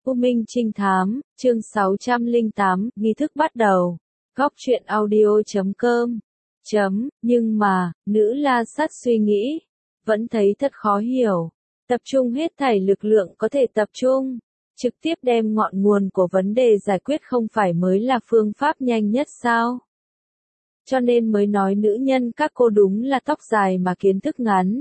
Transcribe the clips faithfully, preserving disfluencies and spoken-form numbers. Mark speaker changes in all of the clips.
Speaker 1: U Minh Trinh Thám, chương sáu trăm lẻ tám, nghi thức bắt đầu. Góc truyện audio chấm com. Chấm, nhưng mà, nữ la sát suy nghĩ, vẫn thấy thật khó hiểu. Tập trung hết thảy lực lượng có thể tập trung, trực tiếp đem ngọn nguồn của vấn đề giải quyết không phải mới là phương pháp nhanh nhất sao? Cho nên mới nói nữ nhân các cô đúng là tóc dài mà kiến thức ngắn.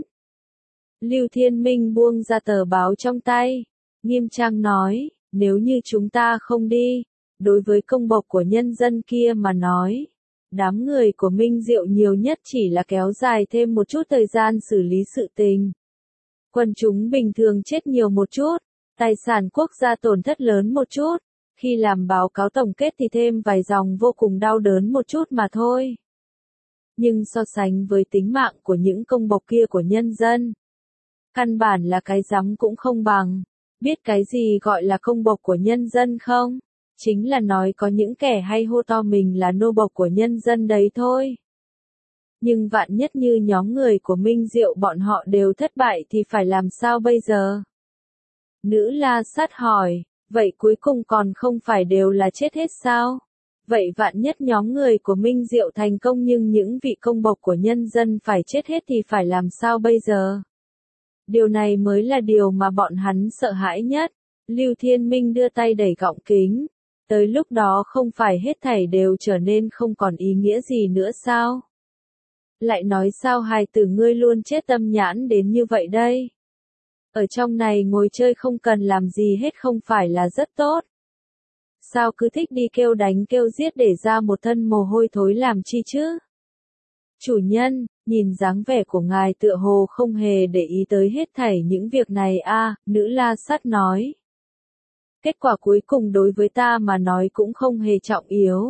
Speaker 1: Lưu Thiên Minh buông ra tờ báo trong tay, nghiêm trang nói, nếu như chúng ta không đi, đối với công bộc của nhân dân kia mà nói, đám người của Minh Diệu nhiều nhất chỉ là kéo dài thêm một chút thời gian xử lý sự tình. Quần chúng bình thường chết nhiều một chút, tài sản quốc gia tổn thất lớn một chút, khi làm báo cáo tổng kết thì thêm vài dòng vô cùng đau đớn một chút mà thôi. Nhưng so sánh với tính mạng của những công bộc kia của nhân dân, căn bản là cái rắm cũng không bằng. Biết cái gì gọi là công bộc của nhân dân không? Chính là nói có những kẻ hay hô to mình là nô bộc của nhân dân đấy thôi. Nhưng vạn nhất như nhóm người của Minh Diệu bọn họ đều thất bại thì phải làm sao bây giờ? Nữ la sát hỏi, vậy cuối cùng còn không phải đều là chết hết sao? Vậy vạn nhất nhóm người của Minh Diệu thành công nhưng những vị công bộc của nhân dân phải chết hết thì phải làm sao bây giờ? Điều này mới là điều mà bọn hắn sợ hãi nhất. Lưu Thiên Minh đưa tay đẩy gọng kính. Tới lúc đó không phải hết thảy đều trở nên không còn ý nghĩa gì nữa sao? Lại nói sao hai từ ngươi luôn chết tâm nhãn đến như vậy đây? Ở trong này ngồi chơi không cần làm gì hết không phải là rất tốt? Sao cứ thích đi kêu đánh kêu giết để ra một thân mồ hôi thối làm chi chứ? Chủ nhân, nhìn dáng vẻ của ngài tựa hồ không hề để ý tới hết thảy những việc này a, à, nữ la sát nói. Kết quả cuối cùng đối với ta mà nói cũng không hề trọng yếu.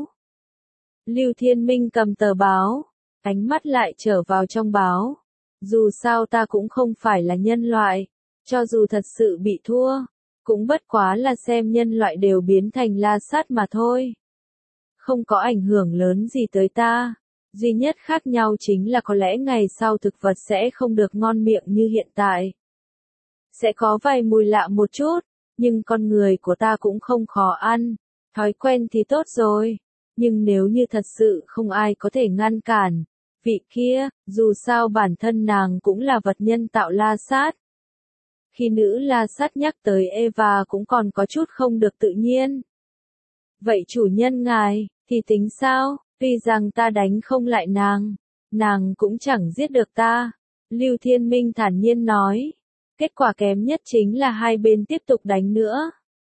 Speaker 1: Lưu Thiên Minh cầm tờ báo, ánh mắt lại trở vào trong báo. Dù sao ta cũng không phải là nhân loại, cho dù thật sự bị thua, cũng bất quá là xem nhân loại đều biến thành la sát mà thôi. Không có ảnh hưởng lớn gì tới ta. Duy nhất khác nhau chính là có lẽ ngày sau thực vật sẽ không được ngon miệng như hiện tại. Sẽ có vài mùi lạ một chút, nhưng con người của ta cũng không khó ăn, thói quen thì tốt rồi. Nhưng nếu như thật sự không ai có thể ngăn cản, vị kia, dù sao bản thân nàng cũng là vật nhân tạo la sát. Khi nữ la sát nhắc tới Eva cũng còn có chút không được tự nhiên. Vậy chủ nhân ngài, thì tính sao? Tuy rằng ta đánh không lại nàng, nàng cũng chẳng giết được ta. Lưu Thiên Minh thản nhiên nói. Kết quả kém nhất chính là hai bên tiếp tục đánh nữa.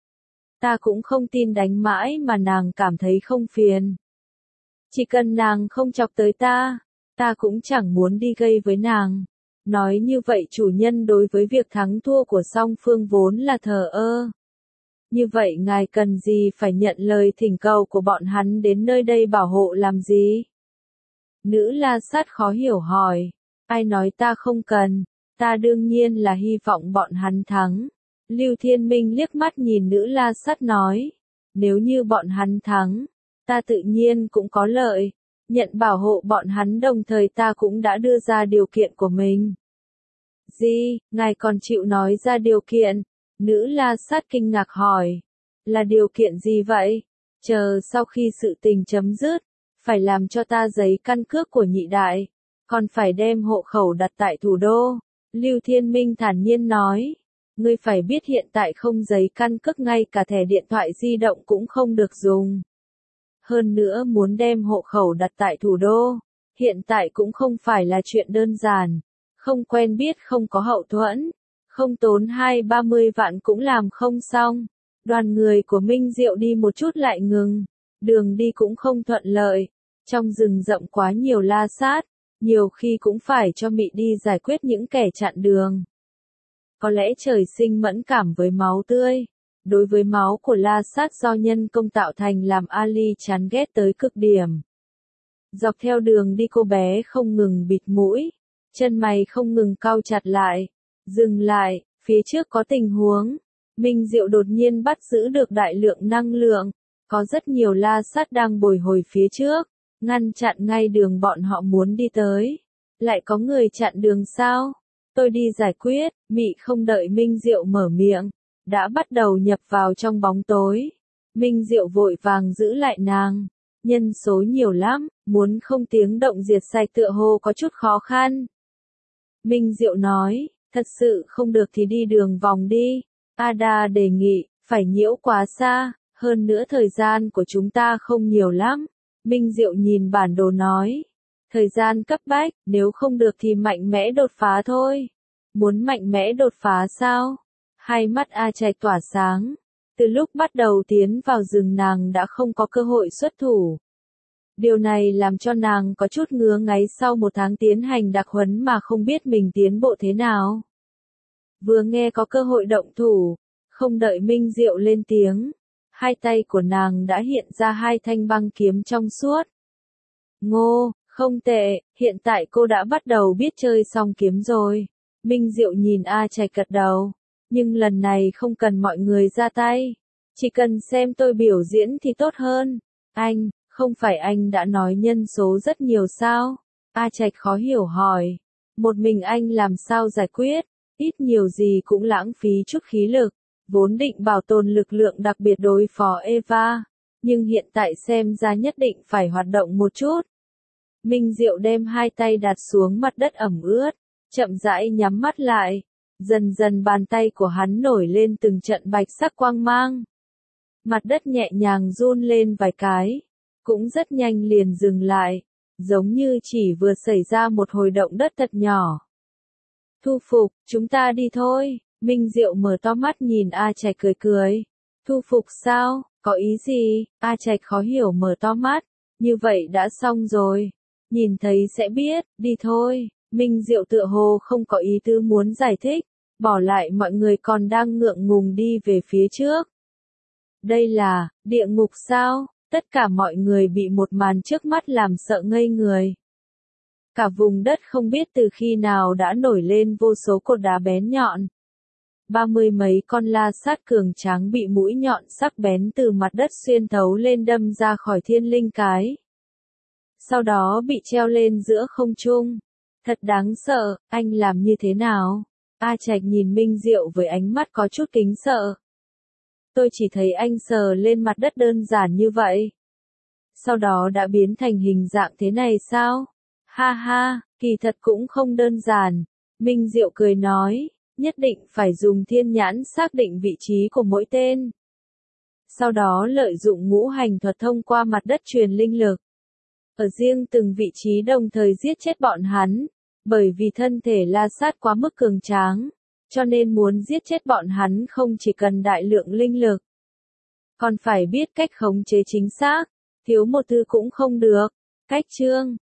Speaker 1: Ta cũng không tin đánh mãi mà nàng cảm thấy không phiền. Chỉ cần nàng không chọc tới ta, ta cũng chẳng muốn đi gây với nàng. Nói như vậy chủ nhân đối với việc thắng thua của song phương vốn là thờ ơ. Như vậy ngài cần gì phải nhận lời thỉnh cầu của bọn hắn đến nơi đây bảo hộ làm gì? Nữ la sát khó hiểu hỏi. Ai nói ta không cần, ta đương nhiên là hy vọng bọn hắn thắng. Lưu Thiên Minh liếc mắt nhìn nữ la sát nói. Nếu như bọn hắn thắng, ta tự nhiên cũng có lợi. Nhận bảo hộ bọn hắn đồng thời ta cũng đã đưa ra điều kiện của mình. Gì, ngài còn chịu nói ra điều kiện? Nữ la sát kinh ngạc hỏi. Là điều kiện gì vậy? Chờ sau khi sự tình chấm dứt, phải làm cho ta giấy căn cước của nhị đại, còn phải đem hộ khẩu đặt tại thủ đô. Lưu Thiên Minh thản nhiên nói. Ngươi phải biết hiện tại không giấy căn cước ngay cả thẻ điện thoại di động cũng không được dùng. Hơn nữa muốn đem hộ khẩu đặt tại thủ đô, hiện tại cũng không phải là chuyện đơn giản. Không quen biết không có hậu thuẫn. Không tốn hai ba mươi vạn cũng làm không xong. Đoàn người của Minh Diệu đi một chút lại ngừng. Đường đi cũng không thuận lợi. Trong rừng rậm quá nhiều la sát. Nhiều khi cũng phải cho mị đi giải quyết những kẻ chặn đường. Có lẽ trời sinh mẫn cảm với máu tươi. Đối với máu của la sát do nhân công tạo thành làm Ali chán ghét tới cực điểm. Dọc theo đường đi cô bé không ngừng bịt mũi. Chân mày không ngừng cau chặt lại. Dừng lại, phía trước có tình huống. Minh Diệu đột nhiên bắt giữ được đại lượng năng lượng. Có rất nhiều la sát đang bồi hồi phía trước, ngăn chặn ngay đường bọn họ muốn đi tới. Lại có người chặn đường sao? Tôi đi giải quyết, mị không đợi Minh Diệu mở miệng. đã bắt đầu nhập vào trong bóng tối. Minh Diệu vội vàng giữ lại nàng. Nhân số nhiều lắm, muốn không tiếng động diệt sạch tựa hồ có chút khó khăn. Minh Diệu nói, thật sự không được thì đi đường vòng đi. Ada đề nghị, phải nhiễu quá xa, hơn nữa thời gian của chúng ta không nhiều lắm. Minh Diệu nhìn bản đồ nói, thời gian cấp bách, nếu không được thì mạnh mẽ đột phá thôi. Muốn mạnh mẽ đột phá sao? Hai mắt A Trạch tỏa sáng. Từ lúc bắt đầu tiến vào rừng nàng đã không có cơ hội xuất thủ. Điều này làm cho nàng có chút ngứa ngáy sau một tháng tiến hành đặc huấn mà không biết mình tiến bộ thế nào. Vừa nghe có cơ hội động thủ, không đợi Minh Diệu lên tiếng, hai tay của nàng đã hiện ra hai thanh băng kiếm trong suốt. Ngô, không tệ, hiện tại cô đã bắt đầu biết chơi song kiếm rồi. Minh Diệu nhìn A Trạch gật đầu, nhưng lần này không cần mọi người ra tay, chỉ cần xem tôi biểu diễn thì tốt hơn. Anh, không phải anh đã nói nhân số rất nhiều sao? A Trạch khó hiểu hỏi, một mình anh làm sao giải quyết, ít nhiều gì cũng lãng phí chút khí lực, vốn định bảo tồn lực lượng đặc biệt đối phó Eva, nhưng hiện tại xem ra nhất định phải hoạt động một chút. Minh Diệu đem hai tay đặt xuống mặt đất ẩm ướt, chậm rãi nhắm mắt lại, dần dần bàn tay của hắn nổi lên từng trận bạch sắc quang mang. Mặt đất nhẹ nhàng run lên vài cái, cũng rất nhanh liền dừng lại, giống như chỉ vừa xảy ra một hồi động đất thật nhỏ. Thu phục, chúng ta đi thôi. Minh Diệu mở to mắt nhìn A Trạch cười cười. Thu phục sao, có ý gì? A Trạch khó hiểu mở to mắt, như vậy đã xong rồi. Nhìn thấy sẽ biết, đi thôi. Minh Diệu tựa hồ không có ý tứ muốn giải thích, bỏ lại mọi người còn đang ngượng ngùng đi về phía trước. Đây là, địa ngục sao? Tất cả mọi người bị một màn trước mắt làm sợ ngây người. Cả vùng đất không biết từ khi nào đã nổi lên vô số cột đá bén nhọn. Ba mươi mấy con la sát cường tráng bị mũi nhọn sắc bén từ mặt đất xuyên thấu lên đâm ra khỏi thiên linh cái. Sau đó bị treo lên giữa không trung. Thật đáng sợ, anh làm như thế nào? A Trạch nhìn Minh Diệu với ánh mắt có chút kính sợ. Tôi chỉ thấy anh sờ lên mặt đất đơn giản như vậy. Sau đó đã biến thành hình dạng thế này sao? Ha ha, kỳ thật cũng không đơn giản. Minh Diệu cười nói, nhất định phải dùng thiên nhãn xác định vị trí của mỗi tên. Sau đó lợi dụng ngũ hành thuật thông qua mặt đất truyền linh lực. Ở riêng từng vị trí đồng thời giết chết bọn hắn. Bởi vì thân thể la sát quá mức cường tráng, cho nên muốn giết chết bọn hắn không chỉ cần đại lượng linh lực, còn phải biết cách khống chế chính xác, thiếu một thứ cũng không được. Cách chương